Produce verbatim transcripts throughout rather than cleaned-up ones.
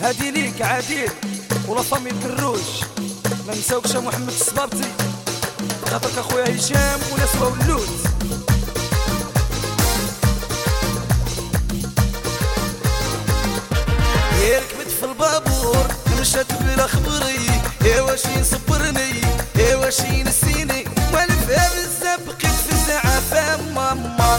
هادي ليك عديل ولا فامي الدروج، ما نساوكش محمد الصبابطي خاطرك اخويا هشام وناس ولود. يا ركبت في البابور مشات بلا خبري، يا واش يصبرني يا واش ينسيني، والفها بزاف بقيت في ساعة فام ماما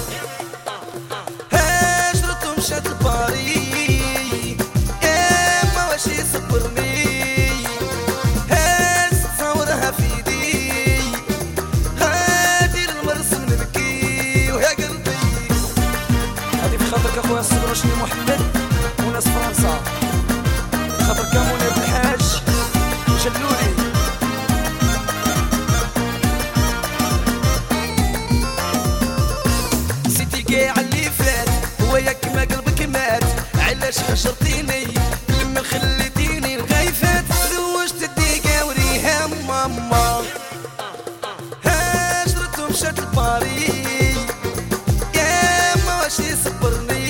هاجرت ومشات لباري، يا ما واش يصبرني هاز تصورها في يدي، غادي للمرسم نبكي ويا قلبي. هادي في خاطرك اخويا الصغر شني محمد وناس فرنسا، خاطر كاموني بالحاج وجلولي. نسيتي كاع اللي فات هو ياك ما قلبك مات، علاش حشرتيني لما خليتيني الغايفات، تزوجت الديقة وريها ماما هاجرت ومشات لباري، يا ما واش يصبرني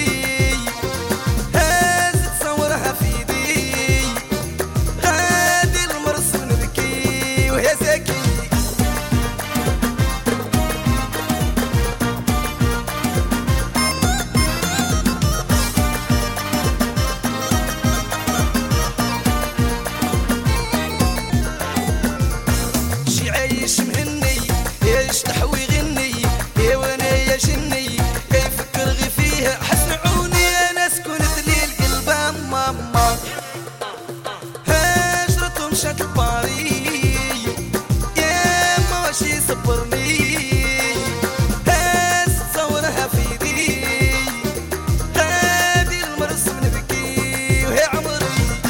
عايش مهني يا يشطح ويغني، يا وانا يا جني يا يفكر غي فيها، حسمعوني انا سكنت لي القلب ماما هاجرت ومشات لباري، يا ما واش يصبرني هاز تصورها في يدي، غادي المرسم نبكي وهي عمري.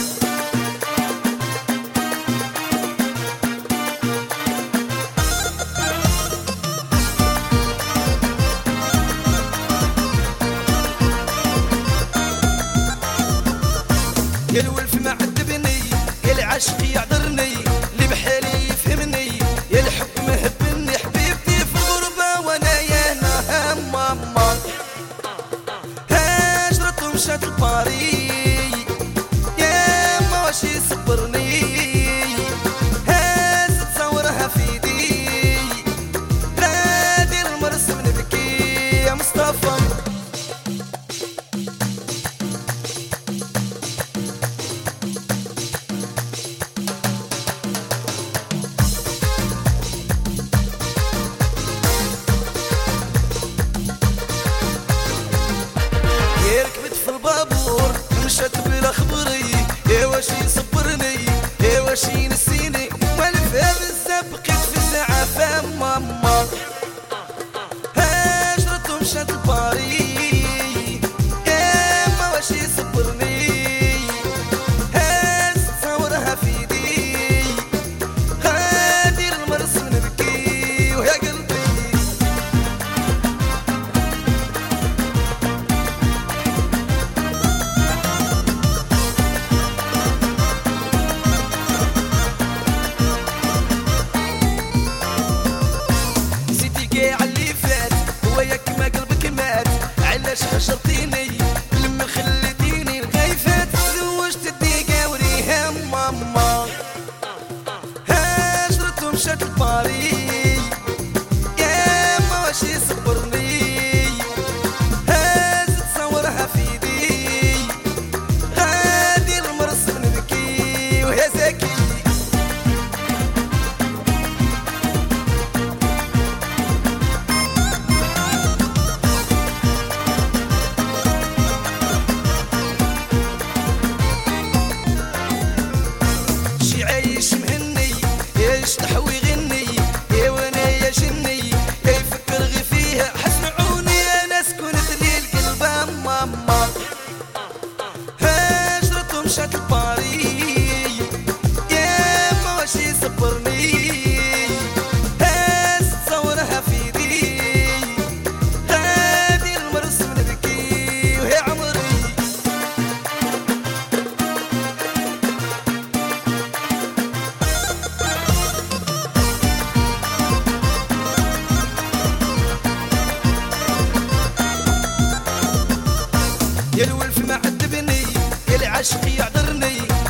يا الولف ما عذبني يا العشق يعذرني، اللي بحالي يفهمني يا الحب مهبني، حبيبتي في الغربة وانا يا هنا ماما هاجرت ومشات لباري، يا ما واش يصبرني هاز تصورها في يدي، غادي المرسم نبكي يا مصطفى. يا ركبت في البابور مشات بلا خبري، يا واش يصبرني يا واش ينسيني، والفها بزاف بقيت في ساعة فام ماما هاجرت ومشات لباري، يا ما واش يصبرني هاز تصورها في يدي، غادي للمرسم نبكي ويا قلبي. كاع اللي فات هو ياك ما قلبك مات، علاش حشرتيني لما خليتيني الغايفات، تزوجت الديقة وريها ماما هاجرت ومشات لباري، يا ما واش يصبرني هاز تصورها في يدي، غادي المرسم نبكي وهي زكي. عايش مهني يا يشطح ويغني، يا وانا يا جني يا يفكر غي فيها، حسمعوني انا سكنت لي القلب ماما هاجرت ومشات لباري، يا ما واش يصبرني هاز تصورها في يدي، غادي المرسم نبكي وهي عمري. يا الولف ما عذبني يا عشقي يعذرني